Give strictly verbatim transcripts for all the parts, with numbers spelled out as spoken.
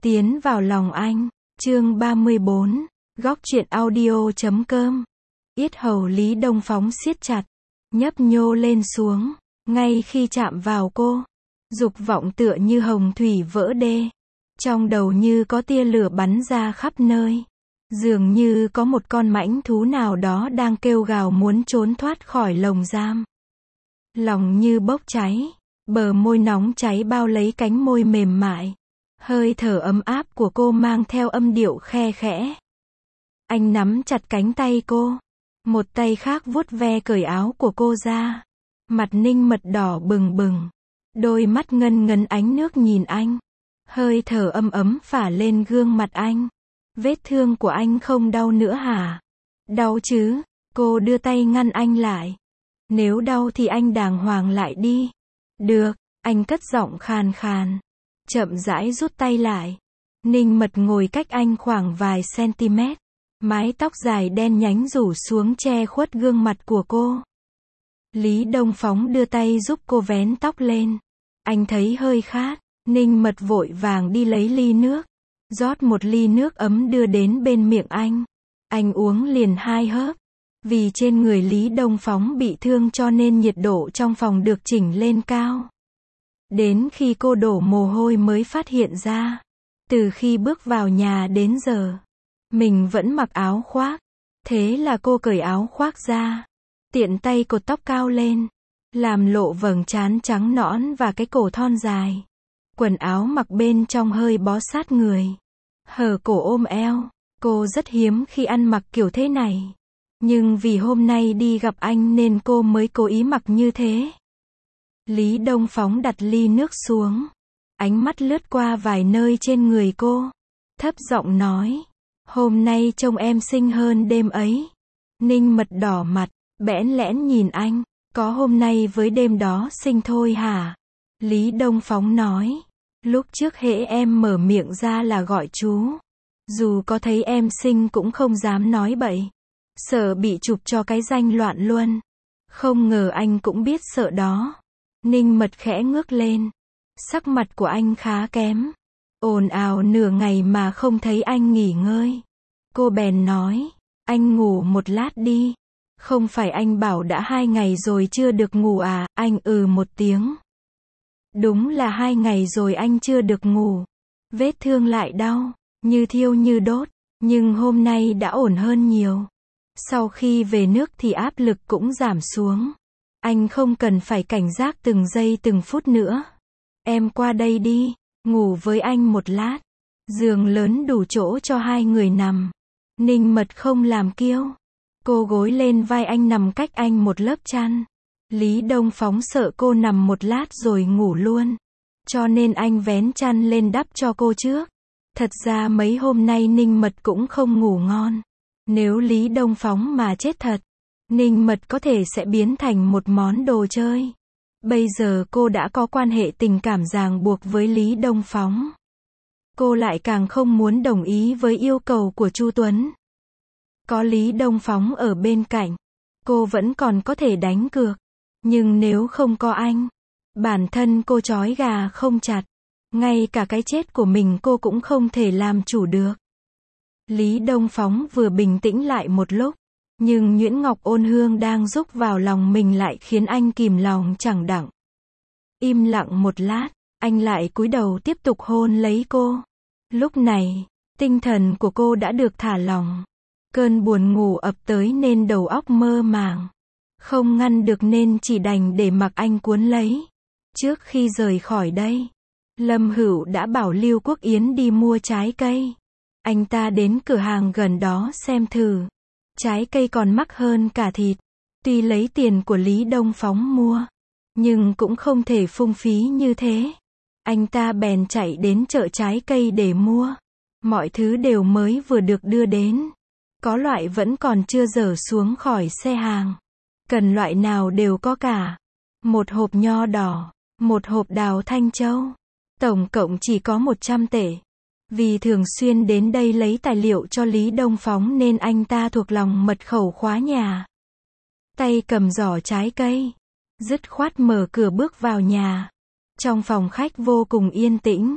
Tiến vào lòng anh, chương ba mươi bốn, góc truyện audio chấm com. Yết hầu Lý Đông Phóng siết chặt, nhấp nhô lên xuống, ngay khi chạm vào cô, dục vọng tựa như hồng thủy vỡ đê. Trong đầu như có tia lửa bắn ra khắp nơi. Dường như có một con mãnh thú nào đó đang kêu gào muốn trốn thoát khỏi lồng giam. Lòng như bốc cháy, bờ môi nóng cháy bao lấy cánh môi mềm mại. Hơi thở ấm áp của cô mang theo âm điệu khe khẽ. Anh nắm chặt cánh tay cô. Một tay khác vuốt ve cởi áo của cô ra. Mặt Ninh Mật đỏ bừng bừng. Đôi mắt ngân ngấn ánh nước nhìn anh. Hơi thở âm ấm phả lên gương mặt anh. Vết thương của anh không đau nữa hả? Đau chứ? Cô đưa tay ngăn anh lại. Nếu đau thì anh đàng hoàng lại đi. Được, anh cất giọng khàn khàn. Chậm rãi rút tay lại. Ninh Mật ngồi cách anh khoảng vài cm. Mái tóc dài đen nhánh rủ xuống che khuất gương mặt của cô. Lý Đông Phóng đưa tay giúp cô vén tóc lên. Anh thấy hơi khát. Ninh Mật vội vàng đi lấy ly nước. Rót một ly nước ấm đưa đến bên miệng anh. Anh uống liền hai hớp. Vì trên người Lý Đông Phóng bị thương cho nên nhiệt độ trong phòng được chỉnh lên cao. Đến khi cô đổ mồ hôi mới phát hiện ra. Từ khi bước vào nhà đến giờ, mình vẫn mặc áo khoác. Thế là cô cởi áo khoác ra. Tiện tay cột tóc cao lên. Làm lộ vầng trán trắng nõn và cái cổ thon dài. Quần áo mặc bên trong hơi bó sát người. Hở cổ ôm eo. Cô rất hiếm khi ăn mặc kiểu thế này. Nhưng vì hôm nay đi gặp anh nên cô mới cố ý mặc như thế. Lý Đông Phóng đặt ly nước xuống. Ánh mắt lướt qua vài nơi trên người cô. Thấp giọng nói. Hôm nay trông em xinh hơn đêm ấy. Ninh Mật đỏ mặt, bẽn lẽn nhìn anh. Có hôm nay với đêm đó xinh thôi hả? Lý Đông Phóng nói. Lúc trước hễ em mở miệng ra là gọi chú. Dù có thấy em xinh cũng không dám nói bậy. Sợ bị chụp cho cái danh loạn luân. Không ngờ anh cũng biết sợ đó. Ninh Mật khẽ ngước lên. Sắc mặt của anh khá kém. Ồn ào nửa ngày mà không thấy anh nghỉ ngơi. Cô bèn nói. Anh ngủ một lát đi. Không phải anh bảo đã hai ngày rồi chưa được ngủ à? Anh ừ một tiếng. Đúng là hai ngày rồi anh chưa được ngủ. Vết thương lại đau, như thiêu như đốt. Nhưng hôm nay đã ổn hơn nhiều. Sau khi về nước thì áp lực cũng giảm xuống. Anh không cần phải cảnh giác từng giây từng phút nữa. Em qua đây đi, ngủ với anh một lát. Giường lớn đủ chỗ cho hai người nằm. Ninh Mật không làm kiêu. Cô gối lên vai anh nằm cách anh một lớp chăn. Lý Đông Phóng sợ cô nằm một lát rồi ngủ luôn. Cho nên anh vén chăn lên đắp cho cô trước. Thật ra mấy hôm nay Ninh Mật cũng không ngủ ngon. Nếu Lý Đông Phóng mà chết thật, Ninh Mật có thể sẽ biến thành một món đồ chơi. Bây giờ cô đã có quan hệ tình cảm ràng buộc với Lý Đông Phóng. Cô lại càng không muốn đồng ý với yêu cầu của Chu Tuấn. Có Lý Đông Phóng ở bên cạnh, cô vẫn còn có thể đánh cược. Nhưng nếu không có anh, bản thân cô trói gà không chặt. Ngay cả cái chết của mình cô cũng không thể làm chủ được. Lý Đông Phóng vừa bình tĩnh lại một lúc. Nhưng Nhuyễn Ngọc Ôn Hương đang rúc vào lòng mình lại khiến anh kìm lòng chẳng đặng. Im lặng một lát, anh lại cúi đầu tiếp tục hôn lấy cô. Lúc này, tinh thần của cô đã được thả lỏng. Cơn buồn ngủ ập tới nên đầu óc mơ màng. Không ngăn được nên chỉ đành để mặc anh cuốn lấy. Trước khi rời khỏi đây, Lâm Hữu đã bảo Lưu Quốc Yến đi mua trái cây. Anh ta đến cửa hàng gần đó xem thử. Trái cây còn mắc hơn cả thịt. Tuy lấy tiền của Lý Đông Phóng mua, nhưng cũng không thể phung phí như thế. Anh ta bèn chạy đến chợ trái cây để mua. Mọi thứ đều mới vừa được đưa đến. Có loại vẫn còn chưa dở xuống khỏi xe hàng. Cần loại nào đều có cả. Một hộp nho đỏ, một hộp đào Thanh Châu. Tổng cộng chỉ có một trăm tệ. Vì thường xuyên đến đây lấy tài liệu cho Lý Đông Phóng nên anh ta thuộc lòng mật khẩu khóa nhà. Tay cầm giỏ trái cây. Dứt khoát mở cửa bước vào nhà. Trong phòng khách vô cùng yên tĩnh.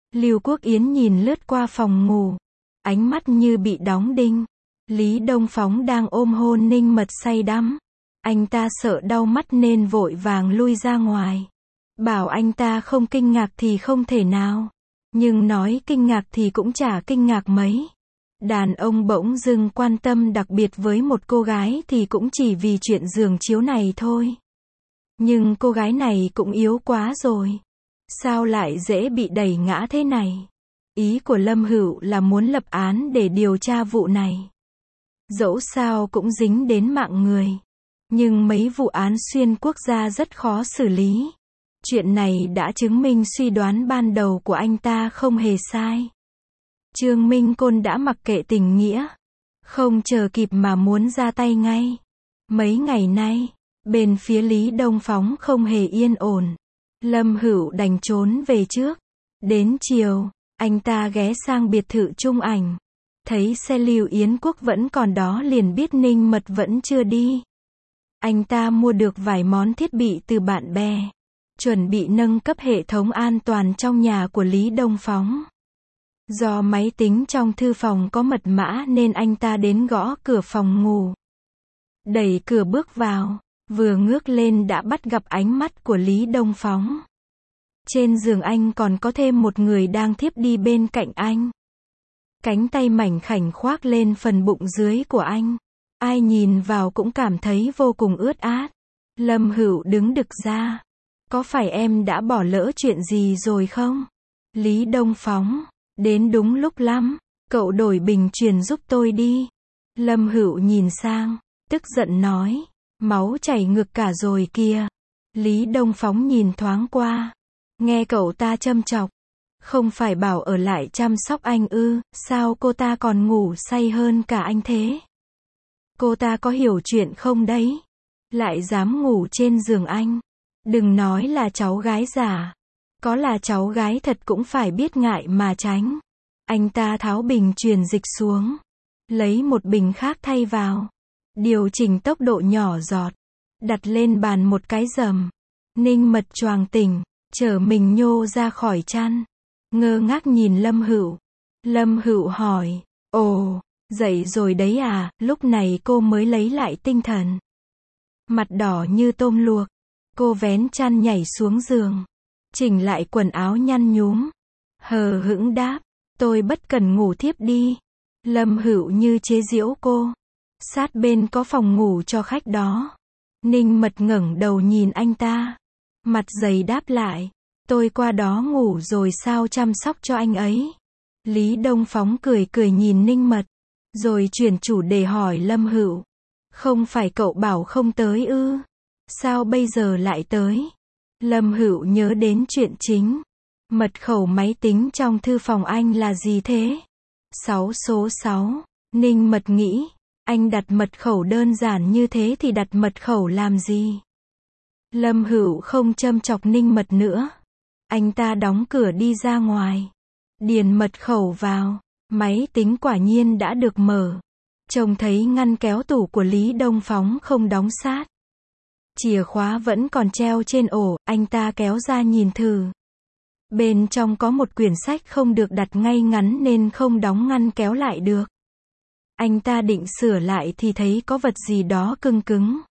Lưu Quốc Yến nhìn lướt qua phòng ngủ, ánh mắt như bị đóng đinh. Lý Đông Phóng đang ôm hôn Ninh Mật say đắm. Anh ta sợ đau mắt nên vội vàng lui ra ngoài. Bảo anh ta không kinh ngạc thì không thể nào. Nhưng nói kinh ngạc thì cũng chả kinh ngạc mấy. Đàn ông bỗng dưng quan tâm đặc biệt với một cô gái thì cũng chỉ vì chuyện giường chiếu này thôi. Nhưng cô gái này cũng yếu quá rồi. Sao lại dễ bị đẩy ngã thế này? Ý của Lâm Hữu là muốn lập án để điều tra vụ này. Dẫu sao cũng dính đến mạng người. Nhưng mấy vụ án xuyên quốc gia rất khó xử lý. Chuyện này đã chứng minh suy đoán ban đầu của anh ta không hề sai. Trương Minh Côn đã mặc kệ tình nghĩa. Không chờ kịp mà muốn ra tay ngay. Mấy ngày nay, bên phía Lý Đông Phóng không hề yên ổn. Lâm Hữu đành trốn về trước. Đến chiều, anh ta ghé sang biệt thự Trung Ảnh. Thấy xe Lưu Yến Quốc vẫn còn đó liền biết Ninh Mật vẫn chưa đi. Anh ta mua được vài món thiết bị từ bạn bè. Chuẩn bị nâng cấp hệ thống an toàn trong nhà của Lý Đông Phóng. Do máy tính trong thư phòng có mật mã nên anh ta đến gõ cửa phòng ngủ. Đẩy cửa bước vào, vừa ngước lên đã bắt gặp ánh mắt của Lý Đông Phóng. Trên giường anh còn có thêm một người đang thiếp đi bên cạnh anh. Cánh tay mảnh khảnh khoác lên phần bụng dưới của anh. Ai nhìn vào cũng cảm thấy vô cùng ướt át. Lâm Hữu đứng đực ra. Có phải em đã bỏ lỡ chuyện gì rồi không? Lý Đông Phóng, đến đúng lúc lắm. Cậu đổi bình truyền giúp tôi đi. Lâm Hữu nhìn sang, tức giận nói. Máu chảy ngược cả rồi kìa. Lý Đông Phóng nhìn thoáng qua. Nghe cậu ta châm chọc. Không phải bảo ở lại chăm sóc anh ư, sao cô ta còn ngủ say hơn cả anh thế? Cô ta có hiểu chuyện không đấy? Lại dám ngủ trên giường anh. Đừng nói là cháu gái giả. Có là cháu gái thật cũng phải biết ngại mà tránh. Anh ta tháo bình truyền dịch xuống. Lấy một bình khác thay vào. Điều chỉnh tốc độ nhỏ giọt. Đặt lên bàn một cái rầm. Ninh Mật choàng tỉnh. Chở mình nhô ra khỏi chăn. Ngơ ngác nhìn Lâm Hữu. Lâm Hữu hỏi. Ồ, dậy rồi đấy à? Lúc này cô mới lấy lại tinh thần. Mặt đỏ như tôm luộc. Cô vén chăn nhảy xuống giường. Chỉnh lại quần áo nhăn nhúm. Hờ hững đáp. Tôi bất cần ngủ thiếp đi. Lâm Hữu như chế giễu cô. Sát bên có phòng ngủ cho khách đó. Ninh Mật ngẩng đầu nhìn anh ta. Mặt dày đáp lại. Tôi qua đó ngủ rồi sao chăm sóc cho anh ấy. Lý Đông Phóng cười cười nhìn Ninh Mật. Rồi chuyển chủ đề hỏi Lâm Hữu. Không phải cậu bảo không tới ư? Sao bây giờ lại tới? Lâm Hữu nhớ đến chuyện chính. Mật khẩu máy tính trong thư phòng anh là gì thế? sáu số sáu. Ninh Mật nghĩ. Anh đặt mật khẩu đơn giản như thế thì đặt mật khẩu làm gì? Lâm Hữu không châm chọc Ninh Mật nữa. Anh ta đóng cửa đi ra ngoài. Điền mật khẩu vào. Máy tính quả nhiên đã được mở. Trông thấy ngăn kéo tủ của Lý Đông Phóng không đóng sát. Chìa khóa vẫn còn treo trên ổ, anh ta kéo ra nhìn thử. Bên trong có một quyển sách không được đặt ngay ngắn nên không đóng ngăn kéo lại được. Anh ta định sửa lại thì thấy có vật gì đó cứng cứng.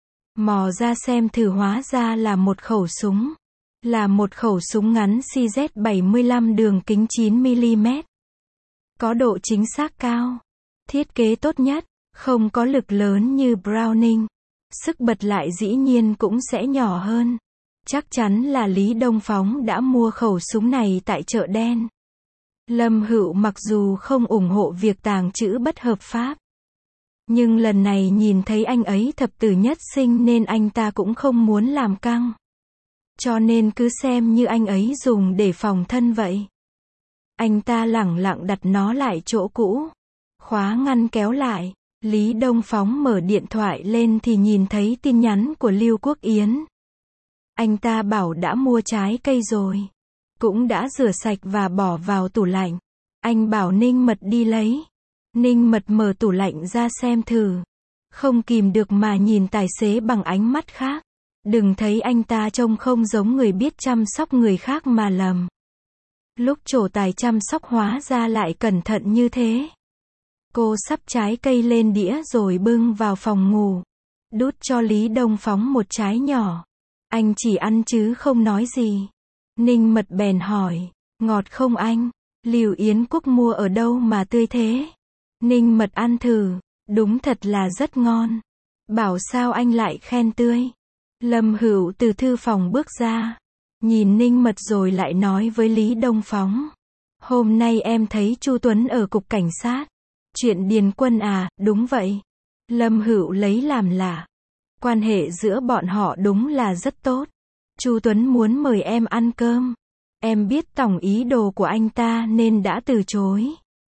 Mò ra xem thử hóa ra là một khẩu súng. Là một khẩu súng ngắn C Z bảy mươi lăm đường kính chín mi li mét. Có độ chính xác cao. Thiết kế tốt nhất, không có lực lớn như Browning. Sức bật lại dĩ nhiên cũng sẽ nhỏ hơn. Chắc chắn là Lý Đông Phóng đã mua khẩu súng này tại chợ đen. Lâm Hữu mặc dù không ủng hộ việc tàng trữ bất hợp pháp. Nhưng lần này nhìn thấy anh ấy thập tử nhất sinh nên anh ta cũng không muốn làm căng. Cho nên cứ xem như anh ấy dùng để phòng thân vậy. Anh ta lẳng lặng đặt nó lại chỗ cũ. Khóa ngăn kéo lại. Lý Đông Phóng mở điện thoại lên thì nhìn thấy tin nhắn của Lưu Quốc Yến. Anh ta bảo đã mua trái cây rồi. Cũng đã rửa sạch và bỏ vào tủ lạnh. Anh bảo Ninh Mật đi lấy. Ninh Mật mở tủ lạnh ra xem thử. Không kìm được mà nhìn tài xế bằng ánh mắt khác. Đừng thấy anh ta trông không giống người biết chăm sóc người khác mà lầm. Lúc trổ tài chăm sóc hóa ra lại cẩn thận như thế. Cô sắp trái cây lên đĩa rồi bưng vào phòng ngủ. Đút cho Lý Đông Phóng một trái nhỏ. Anh chỉ ăn chứ không nói gì. Ninh Mật bèn hỏi, ngọt không anh? Lưu Yến Quốc mua ở đâu mà tươi thế? Ninh Mật ăn thử, đúng thật là rất ngon. Bảo sao anh lại khen tươi? Lâm Hữu từ thư phòng bước ra, nhìn Ninh Mật rồi lại nói với Lý Đông Phóng. Hôm nay em thấy Chu Tuấn ở cục cảnh sát. Chuyện Điền Quân à, đúng vậy. Lâm Hữu lấy làm lạ. Quan hệ giữa bọn họ đúng là rất tốt. Chu Tuấn muốn mời em ăn cơm. Em biết tổng ý đồ của anh ta nên đã từ chối.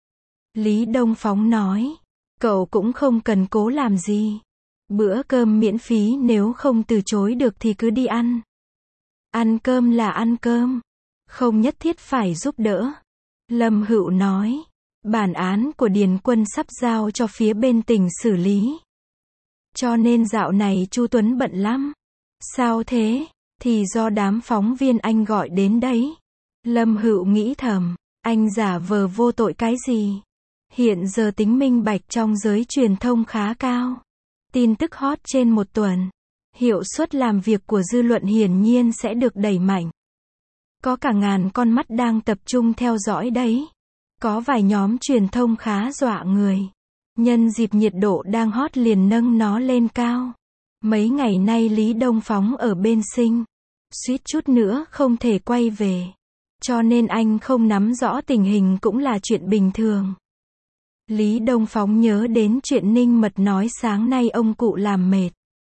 Lý Đông Phóng nói, cậu cũng không cần cố làm gì. Bữa cơm miễn phí nếu không từ chối được thì cứ đi ăn. Ăn cơm là ăn cơm, không nhất thiết phải giúp đỡ. Lâm Hữu nói, bản án của Điền Quân sắp giao cho phía bên tỉnh xử lý. Cho nên dạo này Chu Tuấn bận lắm. Sao thế? Thì do đám phóng viên anh gọi đến đấy. Lâm Hữu nghĩ thầm, anh giả vờ vô tội cái gì? Hiện giờ tính minh bạch trong giới truyền thông khá cao. Tin tức hot trên một tuần. Hiệu suất làm việc của dư luận hiển nhiên sẽ được đẩy mạnh. Có cả ngàn con mắt đang tập trung theo dõi đấy. Có vài nhóm truyền thông khá dọa người. Nhân dịp nhiệt độ đang hot liền nâng nó lên cao. Mấy ngày nay Lý Đông Phóng ở bên Sinh. Suýt chút nữa không thể quay về. Cho nên anh không nắm rõ tình hình cũng là chuyện bình thường. Lý Đông Phóng nhớ đến chuyện Ninh Mật nói sáng nay ông cụ làm mệt.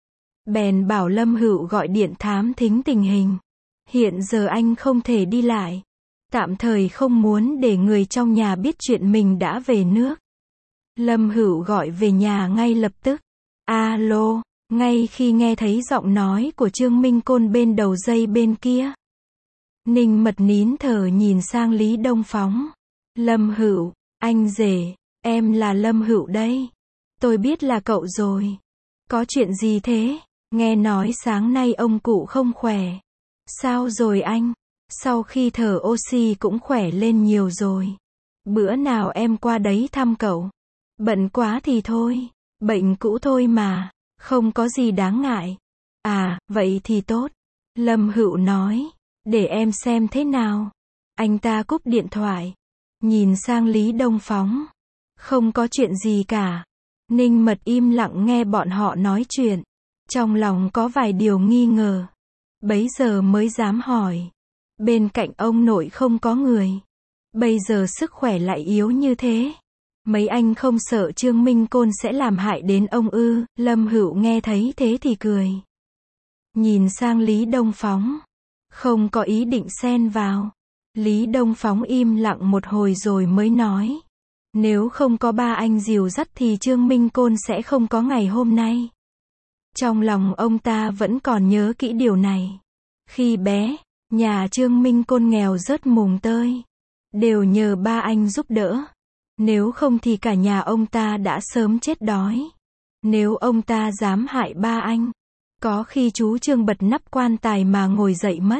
Bèn bảo Lâm Hữu gọi điện thám thính tình hình. Hiện giờ anh không thể đi lại. Tạm thời không muốn để người trong nhà biết chuyện mình đã về nước. Lâm Hữu gọi về nhà ngay lập tức. Alo, ngay khi nghe thấy giọng nói của Trương Minh Côn bên đầu dây bên kia. Ninh Mật nín thở nhìn sang Lý Đông Phóng. Lâm Hữu, anh rể, em là Lâm Hữu đây. Tôi biết là cậu rồi. Có chuyện gì thế? Nghe nói sáng nay ông cụ không khỏe. Sao rồi anh? Sau khi thở oxy cũng khỏe lên nhiều rồi. Bữa nào em qua đấy thăm cậu. Bận quá thì thôi. Bệnh cũ thôi mà. Không có gì đáng ngại. À, vậy thì tốt. Lâm Hữu nói. Để em xem thế nào. Anh ta cúp điện thoại. Nhìn sang Lý Đông Phóng. Không có chuyện gì cả. Ninh Mật im lặng nghe bọn họ nói chuyện. Trong lòng có vài điều nghi ngờ. Bấy giờ mới dám hỏi. Bên cạnh ông nội không có người. Bây giờ sức khỏe lại yếu như thế. Mấy anh không sợ Trương Minh Côn sẽ làm hại đến ông ư? Lâm Hữu nghe thấy thế thì cười. Nhìn sang Lý Đông Phóng. Không có ý định xen vào. Lý Đông Phóng im lặng một hồi rồi mới nói. Nếu không có ba anh dìu dắt thì Trương Minh Côn sẽ không có ngày hôm nay. Trong lòng ông ta vẫn còn nhớ kỹ điều này. Khi bé, nhà Trương Minh Côn nghèo rớt mùng tơi. Đều nhờ ba anh giúp đỡ. Nếu không thì cả nhà ông ta đã sớm chết đói. Nếu ông ta dám hại ba anh, có khi chú Trương bật nắp quan tài mà ngồi dậy mất.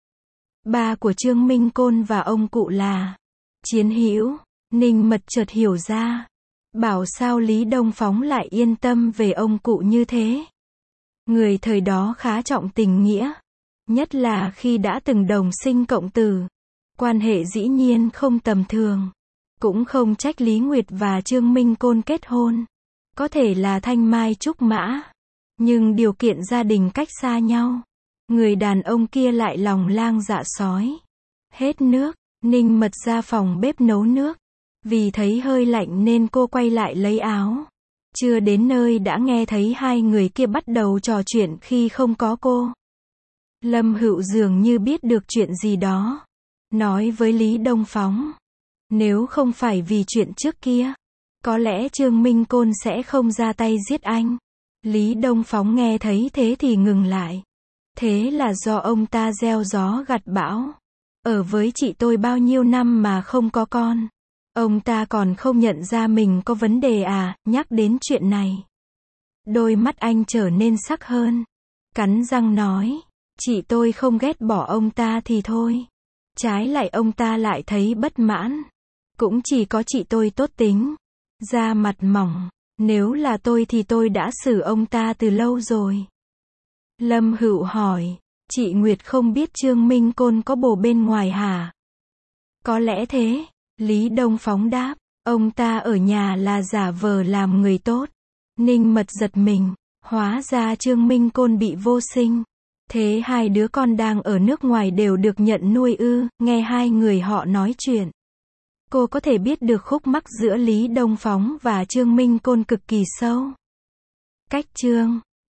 Ba của Trương Minh Côn và ông cụ là chiến hữu. Ninh Mật chợt hiểu ra. Bảo sao Lý Đông Phóng lại yên tâm về ông cụ như thế. Người thời đó khá trọng tình nghĩa. Nhất là khi đã từng đồng sinh cộng tử. Quan hệ dĩ nhiên không tầm thường. Cũng không trách Lý Nguyệt và Trương Minh Côn kết hôn. Có thể là thanh mai trúc mã. Nhưng điều kiện gia đình cách xa nhau. Người đàn ông kia lại lòng lang dạ sói. Hết nước, Ninh Mật ra phòng bếp nấu nước. Vì thấy hơi lạnh nên cô quay lại lấy áo. Chưa đến nơi đã nghe thấy hai người kia bắt đầu trò chuyện khi không có cô. Lâm Hữu dường như biết được chuyện gì đó. Nói với Lý Đông Phóng. Nếu không phải vì chuyện trước kia, có lẽ Trương Minh Côn sẽ không ra tay giết anh. Lý Đông Phóng nghe thấy thế thì ngừng lại. Thế là do ông ta gieo gió gặt bão. Ở với chị tôi bao nhiêu năm mà không có con. Ông ta còn không nhận ra mình có vấn đề à? Nhắc đến chuyện này, đôi mắt anh trở nên sắc hơn. Cắn răng nói, chị tôi không ghét bỏ ông ta thì thôi. Trái lại ông ta lại thấy bất mãn. Cũng chỉ có chị tôi tốt tính, da mặt mỏng, nếu là tôi thì tôi đã xử ông ta từ lâu rồi. Lâm Hữu hỏi, chị Nguyệt không biết Trương Minh Côn có bồ bên ngoài hả? Có lẽ thế, Lý Đông Phóng đáp, ông ta ở nhà là giả vờ làm người tốt. Ninh Mật giật mình, hóa ra Trương Minh Côn bị vô sinh. Thế hai đứa con đang ở nước ngoài đều được nhận nuôi ư? Nghe hai người họ nói chuyện, cô có thể biết được khúc mắc giữa Lý Đông Phóng và Trương Minh Côn cực kỳ sâu. Cách chương